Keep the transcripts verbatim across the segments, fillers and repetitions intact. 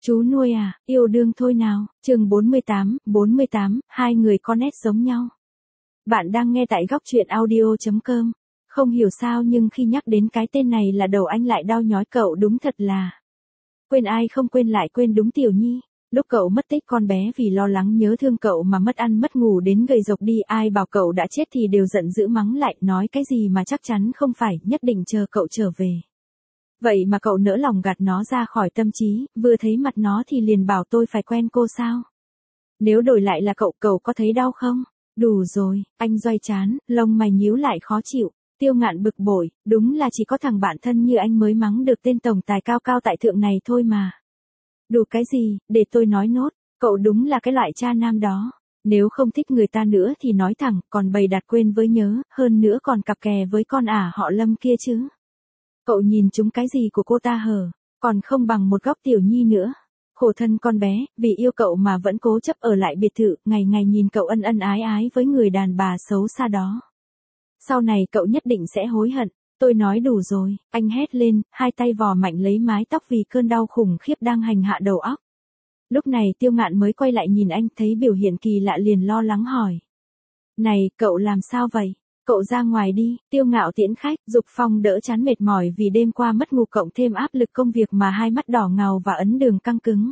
Chú nuôi à, yêu đương thôi nào, chương bốn mươi tám, bốn mươi tám, hai người có nét giống nhau. Bạn đang nghe tại góc truyện audio chấm com. Không hiểu sao nhưng khi nhắc đến cái tên này là đầu anh lại đau nhói cậu đúng thật là. Quên ai không quên lại quên đúng Tiểu Nhi. Lúc cậu mất tích con bé vì lo lắng nhớ thương cậu mà mất ăn mất ngủ đến gầy rộc đi, ai bảo cậu đã chết thì đều giận dữ mắng lại, nói cái gì mà chắc chắn không phải, nhất định chờ cậu trở về. Vậy mà cậu nỡ lòng gạt nó ra khỏi tâm trí, vừa thấy mặt nó thì liền bảo tôi phải quen cô sao? Nếu đổi lại là cậu, cậu có thấy đau không? Đủ rồi, anh doay chán, lông mày nhíu lại khó chịu. Tiêu Ngạn bực bội, đúng là chỉ có thằng bạn thân như anh mới mắng được tên tổng tài cao cao tại thượng này thôi mà. Đủ cái gì, để tôi nói nốt, cậu đúng là cái loại cha nam đó. Nếu không thích người ta nữa thì nói thẳng, còn bày đặt quên với nhớ, hơn nữa còn cặp kè với con ả họ Lâm kia chứ. Cậu nhìn chúng cái gì của cô ta hở, còn không bằng một góc Tiểu Nhi nữa. Khổ thân con bé, vì yêu cậu mà vẫn cố chấp ở lại biệt thự, ngày ngày nhìn cậu ân ân ái ái với người đàn bà xấu xa đó. Sau này cậu nhất định sẽ hối hận. Tôi nói đủ rồi, anh hét lên, hai tay vò mạnh lấy mái tóc vì cơn đau khủng khiếp đang hành hạ đầu óc. Lúc này Tiêu Ngạn mới quay lại nhìn anh, thấy biểu hiện kỳ lạ liền lo lắng hỏi. Này, cậu làm sao vậy? Cậu ra ngoài đi, Tiêu Ngạo tiễn khách, Dục Phong đỡ chán mệt mỏi vì đêm qua mất ngủ cộng thêm áp lực công việc mà hai mắt đỏ ngầu và ấn đường căng cứng.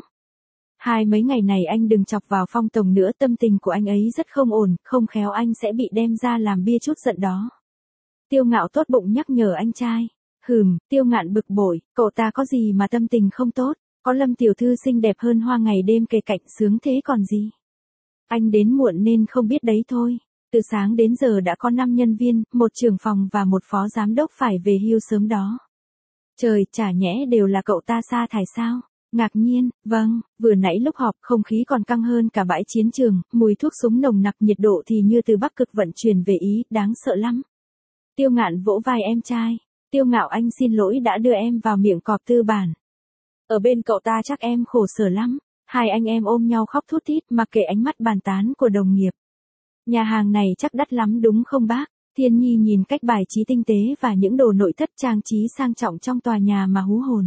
Hai mấy ngày này anh đừng chọc vào Phong Tổng nữa, tâm tình của anh ấy rất không ổn, không khéo anh sẽ bị đem ra làm bia chút giận đó. Tiêu Ngạo tốt bụng nhắc nhở anh trai. Hừm, Tiêu Ngạn bực bội, cậu ta có gì mà tâm tình không tốt, có Lâm tiểu thư xinh đẹp hơn hoa ngày đêm kề cạnh sướng thế còn gì. Anh đến muộn nên không biết đấy thôi. Từ sáng đến giờ đã có năm nhân viên, một trưởng phòng và một phó giám đốc phải về hưu sớm đó. Trời, chả nhẽ đều là cậu ta sa thải sao? Ngạc nhiên, vâng, vừa nãy lúc họp không khí còn căng hơn cả bãi chiến trường, mùi thuốc súng nồng nặc, nhiệt độ thì như từ Bắc Cực vận chuyển về Ý, đáng sợ lắm. Tiêu Ngạn vỗ vai em trai. Tiêu Ngạo anh xin lỗi đã đưa em vào miệng cọp tư bản. Ở bên cậu ta chắc em khổ sở lắm. Hai anh em ôm nhau khóc thút thít mặc kệ ánh mắt bàn tán của đồng nghiệp. Nhà hàng này chắc đắt lắm đúng không bác? Thiên Nhi nhìn cách bài trí tinh tế và những đồ nội thất trang trí sang trọng trong tòa nhà mà hú hồn.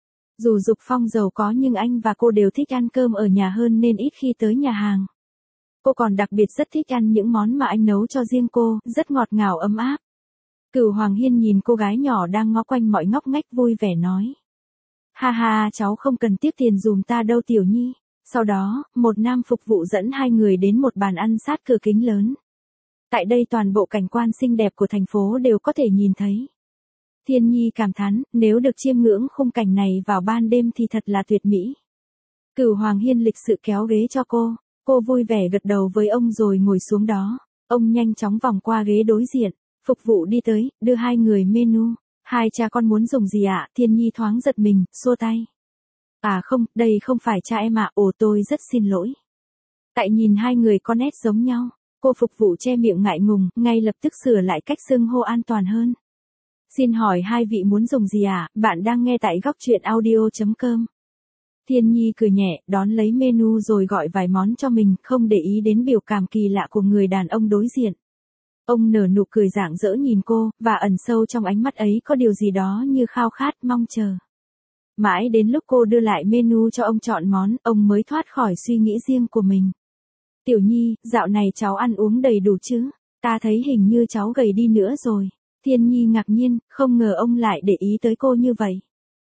Dù Dục Phong giàu có nhưng anh và cô đều thích ăn cơm ở nhà hơn nên ít khi tới nhà hàng. Cô còn đặc biệt rất thích ăn những món mà anh nấu cho riêng cô, rất ngọt ngào ấm áp. Cửu Hoàng Hiên nhìn cô gái nhỏ đang ngó quanh mọi ngóc ngách vui vẻ nói. Ha ha, cháu không cần tiếc tiền dùm ta đâu Tiểu Nhi. Sau đó, một nam phục vụ dẫn hai người đến một bàn ăn sát cửa kính lớn. Tại đây toàn bộ cảnh quan xinh đẹp của thành phố đều có thể nhìn thấy. Thiên Nhi cảm thán, nếu được chiêm ngưỡng khung cảnh này vào ban đêm thì thật là tuyệt mỹ. Cửu Hoàng Hiên lịch sự kéo ghế cho cô, cô vui vẻ gật đầu với ông rồi ngồi xuống đó. Ông nhanh chóng vòng qua ghế đối diện, phục vụ đi tới, đưa hai người menu. Hai cha con muốn dùng gì ạ? À? Thiên Nhi thoáng giật mình, xua tay. À không, đây không phải cha em ạ, à. Ồ tôi rất xin lỗi. Tại nhìn hai người có nét giống nhau, cô phục vụ che miệng ngại ngùng, ngay lập tức sửa lại cách xưng hô an toàn hơn. Xin hỏi hai vị muốn dùng gì ạ? À? Bạn đang nghe tại góc truyện audio chấm com. Thiên Nhi cười nhẹ, đón lấy menu rồi gọi vài món cho mình, không để ý đến biểu cảm kỳ lạ của người đàn ông đối diện. Ông nở nụ cười rạng rỡ nhìn cô, và ẩn sâu trong ánh mắt ấy có điều gì đó như khao khát, mong chờ. Mãi đến lúc cô đưa lại menu cho ông chọn món, ông mới thoát khỏi suy nghĩ riêng của mình. Tiểu Nhi, dạo này cháu ăn uống đầy đủ chứ? Ta thấy hình như cháu gầy đi nữa rồi. Thiên Nhi ngạc nhiên, không ngờ ông lại để ý tới cô như vậy.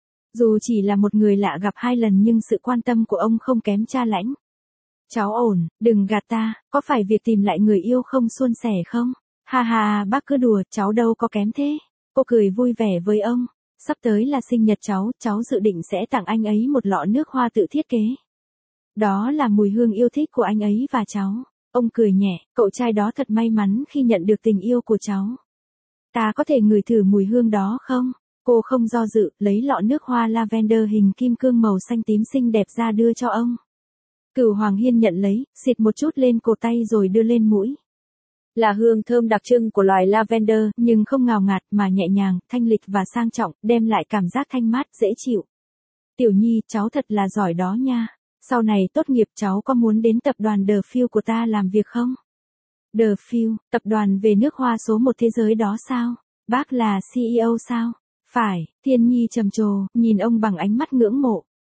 Dù chỉ là một người lạ gặp hai lần nhưng sự quan tâm của ông không kém cha lãnh. Cháu ổn, đừng gạt ta, có phải việc tìm lại người yêu không suôn sẻ không? Ha ha, bác cứ đùa, cháu đâu có kém thế. Cô cười vui vẻ với ông. Sắp tới là sinh nhật cháu, cháu dự định sẽ tặng anh ấy một lọ nước hoa tự thiết kế. Đó là mùi hương yêu thích của anh ấy và cháu. Ông cười nhẹ, cậu trai đó thật may mắn khi nhận được tình yêu của cháu. Ta có thể ngửi thử mùi hương đó không? Cô không do dự, lấy lọ nước hoa lavender hình kim cương màu xanh tím xinh đẹp ra đưa cho ông. Cửu Hoàng Hiên nhận lấy, xịt một chút lên cổ tay rồi đưa lên mũi. Là hương thơm đặc trưng của loài lavender, nhưng không ngào ngạt mà nhẹ nhàng, thanh lịch và sang trọng, đem lại cảm giác thanh mát, dễ chịu. Tiểu Nhi, cháu thật là giỏi đó nha. Sau này tốt nghiệp cháu có muốn đến tập đoàn The Field của ta làm việc không? The Field, tập đoàn về nước hoa số một thế giới đó sao? Bác là xê e ô sao? Phải, Thiên Nhi trầm trồ, nhìn ông bằng ánh mắt ngưỡng mộ.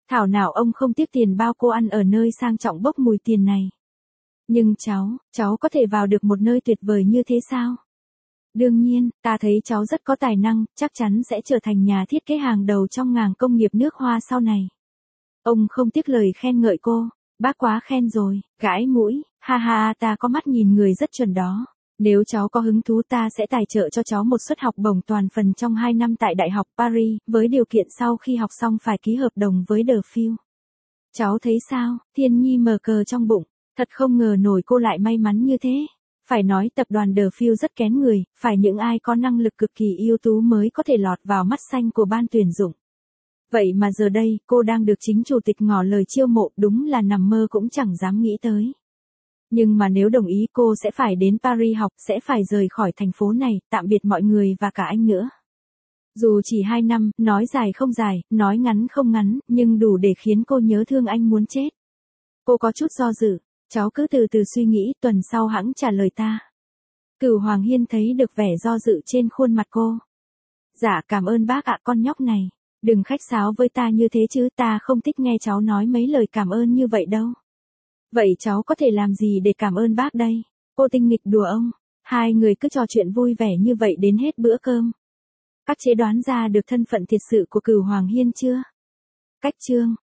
Thảo nào ông không tiếc tiền bao cô ăn ở nơi sang trọng bốc mùi tiền này. Nhưng cháu, cháu có thể vào được một nơi tuyệt vời như thế sao? Đương nhiên, ta thấy cháu rất có tài năng, chắc chắn sẽ trở thành nhà thiết kế hàng đầu trong ngành công nghiệp nước hoa sau này. Ông không tiếc lời khen ngợi cô. Bác quá khen rồi, gãi mũi, ha ha, ta có mắt nhìn người rất chuẩn đó. Nếu cháu có hứng thú ta sẽ tài trợ cho cháu một suất học bổng toàn phần trong hai năm tại Đại học Paris, với điều kiện sau khi học xong phải ký hợp đồng với The Field. Cháu thấy sao? Thiên Nhi mờ cờ trong bụng, thật không ngờ nổi cô lại may mắn như thế. Phải nói tập đoàn The Field rất kén người, phải những ai có năng lực cực kỳ ưu tú mới có thể lọt vào mắt xanh của ban tuyển dụng. Vậy mà giờ đây, cô đang được chính chủ tịch ngỏ lời chiêu mộ, đúng là nằm mơ cũng chẳng dám nghĩ tới. Nhưng mà nếu đồng ý cô sẽ phải đến Paris học, sẽ phải rời khỏi thành phố này, tạm biệt mọi người và cả anh nữa. Dù chỉ hai năm, nói dài không dài, nói ngắn không ngắn, nhưng đủ để khiến cô nhớ thương anh muốn chết. Cô có chút do dự, cháu cứ từ từ suy nghĩ, tuần sau hẵng trả lời ta. Cửu Hoàng Hiên thấy được vẻ do dự trên khuôn mặt cô. Dạ cảm ơn bác ạ con nhóc này. Đừng khách sáo với ta như thế chứ, ta không thích nghe cháu nói mấy lời cảm ơn như vậy đâu. Vậy cháu có thể làm gì để cảm ơn bác đây? Cô tinh nghịch đùa ông. Hai người cứ trò chuyện vui vẻ như vậy đến hết bữa cơm. Các chế đoán ra được thân phận thiệt sự của Cửu Hoàng Hiên chưa? Cách chương